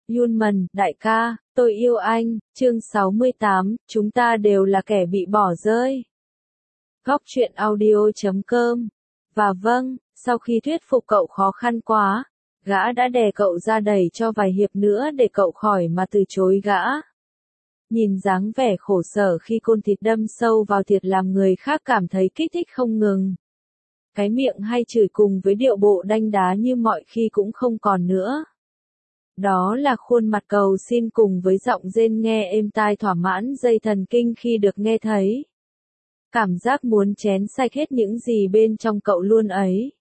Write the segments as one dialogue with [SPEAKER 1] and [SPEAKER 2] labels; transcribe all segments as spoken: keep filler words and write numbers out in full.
[SPEAKER 1] Yunman, đại ca, tôi yêu anh, chương sáu mươi tám, chúng ta đều là kẻ bị bỏ rơi. Góc truyện audio chấm com. Và vâng, sau khi thuyết phục cậu khó khăn quá, gã đã đè cậu ra đẩy cho vài hiệp nữa để cậu khỏi mà từ chối gã. Nhìn dáng vẻ khổ sở khi côn thịt đâm sâu vào thịt làm người khác cảm thấy kích thích không ngừng. Cái miệng hay chửi cùng với điệu bộ đanh đá như mọi khi cũng không còn nữa. Đó là khuôn mặt cầu xin cùng với giọng rên nghe êm tai thỏa mãn dây thần kinh khi được nghe thấy. Cảm giác muốn chén sạch hết những gì bên trong cậu luôn ấy.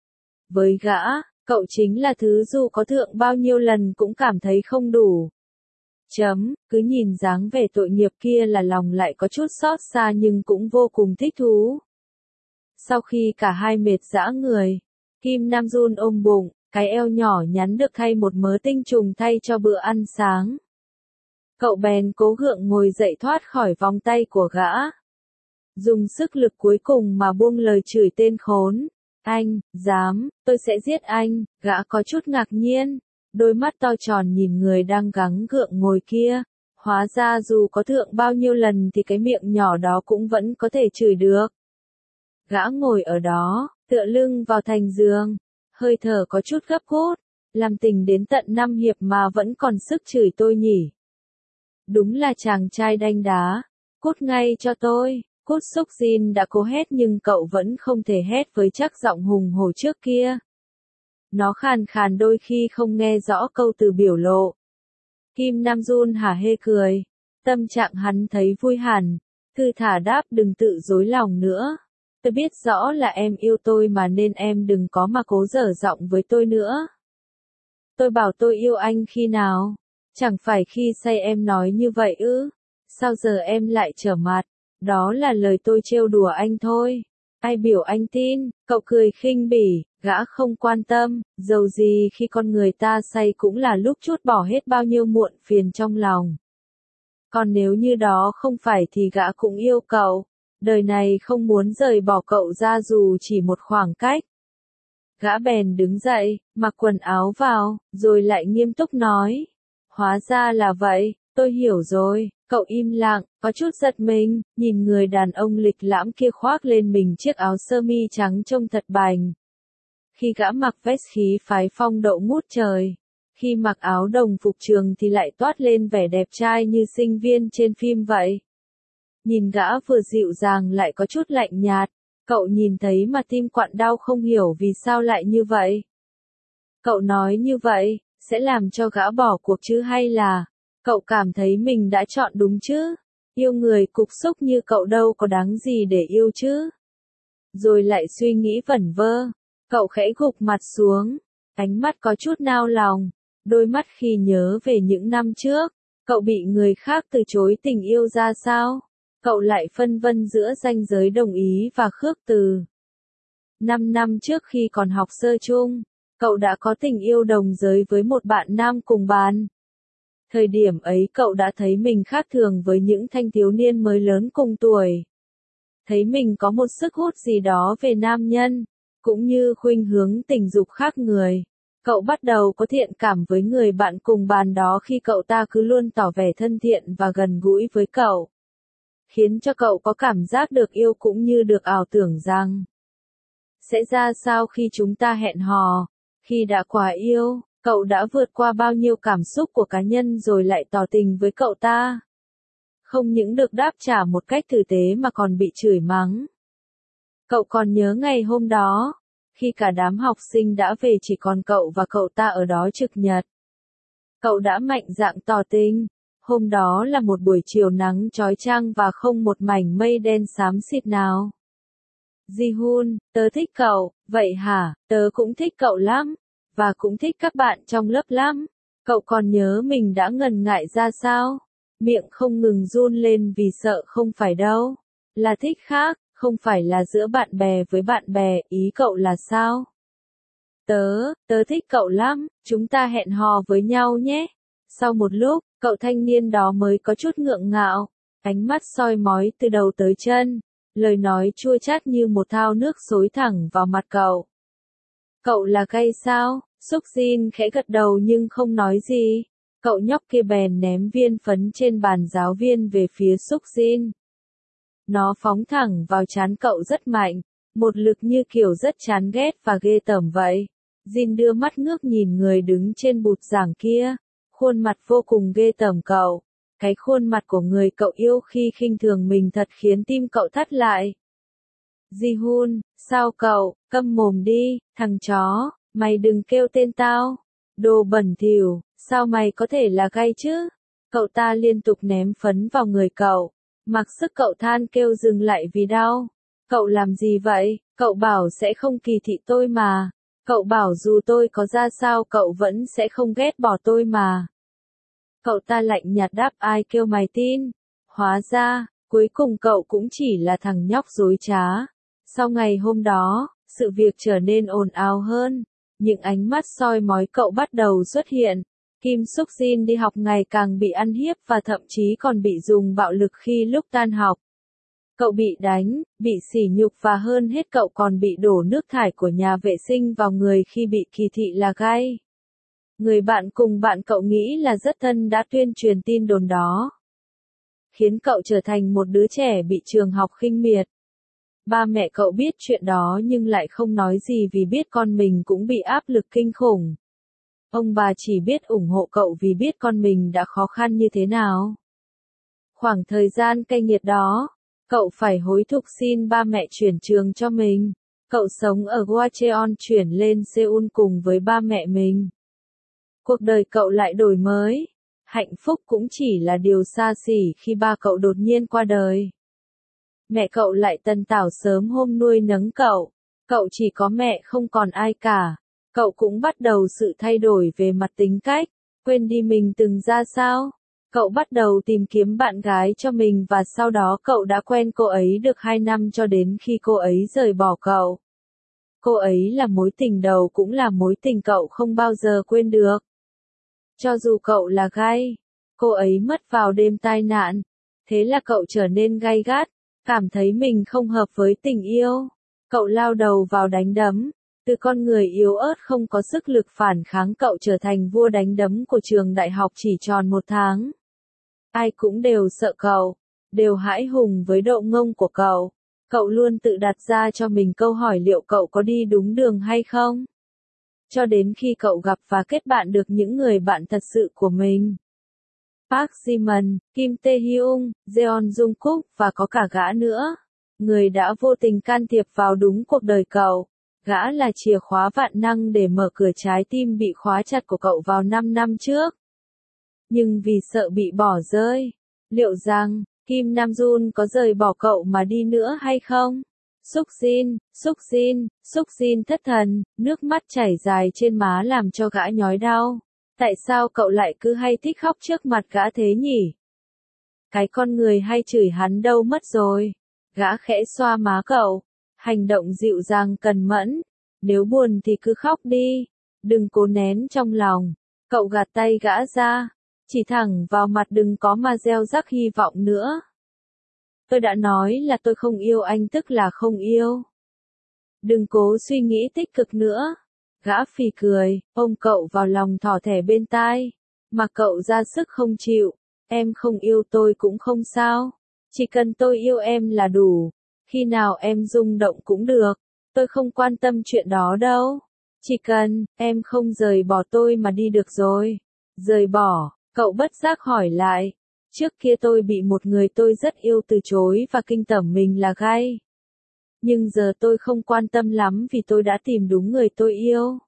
[SPEAKER 1] Với gã, cậu chính là thứ dù có thượng bao nhiêu lần cũng cảm thấy không đủ. Chấm, cứ nhìn dáng vẻ tội nghiệp kia là lòng lại có chút xót xa nhưng cũng vô cùng thích thú. Sau khi cả hai mệt rã người, Kim Nam Jun ôm bụng, cái eo nhỏ nhắn được thay một mớ tinh trùng thay cho bữa ăn sáng. Cậu bèn cố gượng ngồi dậy thoát khỏi vòng tay của gã. Dùng sức lực cuối cùng mà buông lời chửi tên khốn. Anh, dám, tôi sẽ giết anh, gã có chút ngạc nhiên. Đôi mắt to tròn nhìn người đang gắng gượng ngồi kia. Hóa ra dù có thượng bao nhiêu lần thì cái miệng nhỏ đó cũng vẫn có thể chửi được. Gã ngồi ở đó, tựa lưng vào thành giường. Hơi thở có chút gấp gút, làm tình đến tận năm hiệp mà vẫn còn sức chửi tôi nhỉ. Đúng là chàng trai đanh đá, cút ngay cho tôi, cút xúc Jin đã cố hét nhưng cậu vẫn không thể hét với chắc giọng hùng hổ trước kia. Nó khàn khàn đôi khi không nghe rõ câu từ biểu lộ. Kim Nam Jun hả hê cười, tâm trạng hắn thấy vui hẳn, thư thả đáp đừng tự dối lòng nữa. Tôi biết rõ là em yêu tôi mà nên em đừng có mà cố dở giọng với tôi nữa. Tôi bảo tôi yêu anh khi nào? Chẳng phải khi say em nói như vậy ư? Sao giờ em lại trở mặt? Đó là lời tôi trêu đùa anh thôi. Ai biểu anh tin? Cậu cười khinh bỉ, gã không quan tâm, dầu gì khi con người ta say cũng là lúc trút bỏ hết bao nhiêu muộn phiền trong lòng. Còn nếu như đó không phải thì gã cũng yêu cậu. Đời này không muốn rời bỏ cậu ra dù chỉ một khoảng cách. Gã bèn đứng dậy, mặc quần áo vào, rồi lại nghiêm túc nói. Hóa ra là vậy, tôi hiểu rồi. Cậu im lặng, có chút giật mình, nhìn người đàn ông lịch lãm kia khoác lên mình chiếc áo sơ mi trắng trông thật bành. Khi gã mặc vest khí phái phong độ ngút trời. Khi mặc áo đồng phục trường thì lại toát lên vẻ đẹp trai như sinh viên trên phim vậy. Nhìn gã vừa dịu dàng lại có chút lạnh nhạt, cậu nhìn thấy mà tim quặn đau không hiểu vì sao lại như vậy. Cậu nói như vậy, sẽ làm cho gã bỏ cuộc chứ hay là, cậu cảm thấy mình đã chọn đúng chứ? Yêu người cục xúc như cậu đâu có đáng gì để yêu chứ? Rồi lại suy nghĩ vẩn vơ, cậu khẽ gục mặt xuống, ánh mắt có chút nao lòng, đôi mắt khi nhớ về những năm trước, cậu bị người khác từ chối tình yêu ra sao? Cậu lại phân vân giữa ranh giới đồng ý và khước từ. Năm năm trước khi còn học sơ chung, cậu đã có tình yêu đồng giới với một bạn nam cùng bàn. Thời điểm ấy cậu đã thấy mình khác thường với những thanh thiếu niên mới lớn cùng tuổi. Thấy mình có một sức hút gì đó về nam nhân, cũng như khuynh hướng tình dục khác người. Cậu bắt đầu có thiện cảm với người bạn cùng bàn đó khi cậu ta cứ luôn tỏ vẻ thân thiện và gần gũi với cậu. Khiến cho cậu có cảm giác được yêu cũng như được ảo tưởng rằng sẽ ra sao khi chúng ta hẹn hò. Khi đã quá yêu, cậu đã vượt qua bao nhiêu cảm xúc của cá nhân rồi lại tỏ tình với cậu ta. Không những được đáp trả một cách tử tế mà còn bị chửi mắng. Cậu còn nhớ ngày hôm đó, khi cả đám học sinh đã về chỉ còn cậu và cậu ta ở đó trực nhật. Cậu đã mạnh dạn tỏ tình. Hôm đó là một buổi chiều nắng chói chang và không một mảnh mây đen xám xịt nào. Ji-hun, tớ thích cậu, vậy hả, tớ cũng thích cậu lắm, và cũng thích các bạn trong lớp lắm. Cậu còn nhớ mình đã ngần ngại ra sao? Miệng không ngừng run lên vì sợ không phải đâu. Là thích khác, không phải là giữa bạn bè với bạn bè, ý cậu là sao? Tớ, tớ thích cậu lắm, chúng ta hẹn hò với nhau nhé. Sau một lúc, cậu thanh niên đó mới có chút ngượng ngạo, ánh mắt soi mói từ đầu tới chân, lời nói chua chát như một thao nước xối thẳng vào mặt cậu. Cậu là gay sao? Xúc Jin khẽ gật đầu nhưng không nói gì. Cậu nhóc kia bèn ném viên phấn trên bàn giáo viên về phía Súc Jin. Nó phóng thẳng vào trán cậu rất mạnh, một lực như kiểu rất chán ghét và ghê tởm vậy. Jin đưa mắt ngước nhìn người đứng trên bục giảng kia, khuôn mặt vô cùng ghê tởm cậu. Cái khuôn mặt của người cậu yêu khi khinh thường mình thật khiến tim cậu thắt lại. Ji-hun, sao cậu, câm mồm đi, thằng chó, mày đừng kêu tên tao. Đồ bẩn thỉu, sao mày có thể là gay chứ? Cậu ta liên tục ném phấn vào người cậu. Mặc sức cậu than kêu dừng lại vì đau. Cậu làm gì vậy? Cậu bảo sẽ không kỳ thị tôi mà. Cậu bảo dù tôi có ra sao cậu vẫn sẽ không ghét bỏ tôi mà. Cậu ta lạnh nhạt đáp ai kêu mày tin. Hóa ra, cuối cùng cậu cũng chỉ là thằng nhóc dối trá. Sau ngày hôm đó, sự việc trở nên ồn ào hơn. Những ánh mắt soi mói cậu bắt đầu xuất hiện. Kim Suk Jin đi học ngày càng bị ăn hiếp và thậm chí còn bị dùng bạo lực khi lúc tan học. Cậu bị đánh, bị sỉ nhục và hơn hết cậu còn bị đổ nước thải của nhà vệ sinh vào người khi bị kỳ thị là gay. Người bạn cùng bạn cậu nghĩ là rất thân đã tuyên truyền tin đồn đó, khiến cậu trở thành một đứa trẻ bị trường học khinh miệt. Ba mẹ cậu biết chuyện đó nhưng lại không nói gì vì biết con mình cũng bị áp lực kinh khủng. Ông bà chỉ biết ủng hộ cậu vì biết con mình đã khó khăn như thế nào. Khoảng thời gian cay nghiệt đó, cậu phải hối thúc xin ba mẹ chuyển trường cho mình. Cậu sống ở Gwacheon chuyển lên Seoul cùng với ba mẹ mình. Cuộc đời cậu lại đổi mới. Hạnh phúc cũng chỉ là điều xa xỉ khi ba cậu đột nhiên qua đời. Mẹ cậu lại tần tảo sớm hôm nuôi nấng cậu. Cậu chỉ có mẹ không còn ai cả. Cậu cũng bắt đầu sự thay đổi về mặt tính cách. Quên đi mình từng ra sao. Cậu bắt đầu tìm kiếm bạn gái cho mình và sau đó cậu đã quen cô ấy được hai năm cho đến khi cô ấy rời bỏ cậu. Cô ấy là mối tình đầu cũng là mối tình cậu không bao giờ quên được. Cho dù cậu là gay, cô ấy mất vào đêm tai nạn. Thế là cậu trở nên gay gắt, cảm thấy mình không hợp với tình yêu. Cậu lao đầu vào đánh đấm. Từ con người yếu ớt không có sức lực phản kháng cậu trở thành vua đánh đấm của trường đại học chỉ tròn một tháng. Ai cũng đều sợ cậu, đều hãi hùng với độ ngông của cậu. Cậu luôn tự đặt ra cho mình câu hỏi liệu cậu có đi đúng đường hay không. Cho đến khi cậu gặp và kết bạn được những người bạn thật sự của mình. Park Ji-min, Kim Tae-hyung, Jeon Jungkook và có cả gã nữa. Người đã vô tình can thiệp vào đúng cuộc đời cậu. Gã là chìa khóa vạn năng để mở cửa trái tim bị khóa chặt của cậu vào năm năm trước. Nhưng vì sợ bị bỏ rơi, liệu rằng, Kim Nam Jun có rời bỏ cậu mà đi nữa hay không? Suk Jin, Suk Jin, Suk Jin thất thần, nước mắt chảy dài trên má làm cho gã nhói đau. Tại sao cậu lại cứ hay thích khóc trước mặt gã thế nhỉ? Cái con người hay chửi hắn đâu mất rồi? Gã khẽ xoa má cậu. Hành động dịu dàng cần mẫn. Nếu buồn thì cứ khóc đi. Đừng cố nén trong lòng. Cậu gạt tay gã ra. Chỉ thẳng vào mặt đừng có mà gieo rắc hy vọng nữa. Tôi đã nói là tôi không yêu anh tức là không yêu. Đừng cố suy nghĩ tích cực nữa. Gã phì cười, ôm cậu vào lòng thỏ thẻ bên tai. Mà cậu ra sức không chịu. Em không yêu tôi cũng không sao. Chỉ cần tôi yêu em là đủ. Khi nào em rung động cũng được. Tôi không quan tâm chuyện đó đâu. Chỉ cần, em không rời bỏ tôi mà đi được rồi. Rời bỏ, cậu bất giác hỏi lại. Trước kia tôi bị một người tôi rất yêu từ chối và kinh tởm mình là gay. Nhưng giờ tôi không quan tâm lắm vì tôi đã tìm đúng người tôi yêu.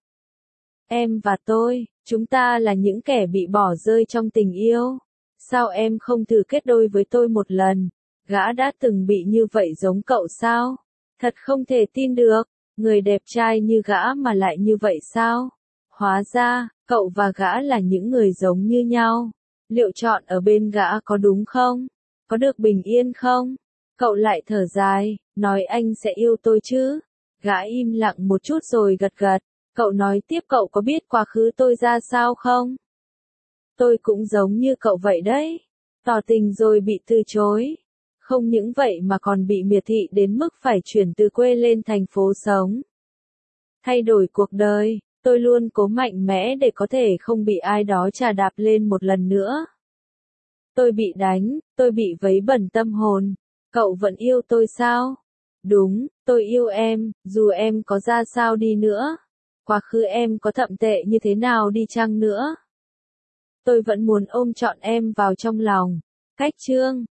[SPEAKER 1] Em và tôi, chúng ta là những kẻ bị bỏ rơi trong tình yêu. Sao em không thử kết đôi với tôi một lần? Gã đã từng bị như vậy giống cậu sao? Thật không thể tin được, người đẹp trai như gã mà lại như vậy sao? Hóa ra, cậu và gã là những người giống như nhau. Liệu chọn ở bên gã có đúng không? Có được bình yên không? Cậu lại thở dài, nói anh sẽ yêu tôi chứ? Gã im lặng một chút rồi gật gật. Cậu nói tiếp cậu có biết quá khứ tôi ra sao không? Tôi cũng giống như cậu vậy đấy. Tỏ tình rồi bị từ chối. Không những vậy mà còn bị miệt thị đến mức phải chuyển từ quê lên thành phố sống. Thay đổi cuộc đời, Tôi luôn cố mạnh mẽ để có thể không bị ai đó chà đạp lên một lần nữa. Tôi bị đánh, tôi bị vấy bẩn tâm hồn. Cậu vẫn yêu tôi sao? Đúng, tôi yêu em, dù em có ra sao đi nữa. Quá khứ em có thậm tệ như thế nào đi chăng nữa. Tôi vẫn muốn ôm trọn em vào trong lòng. Cách chương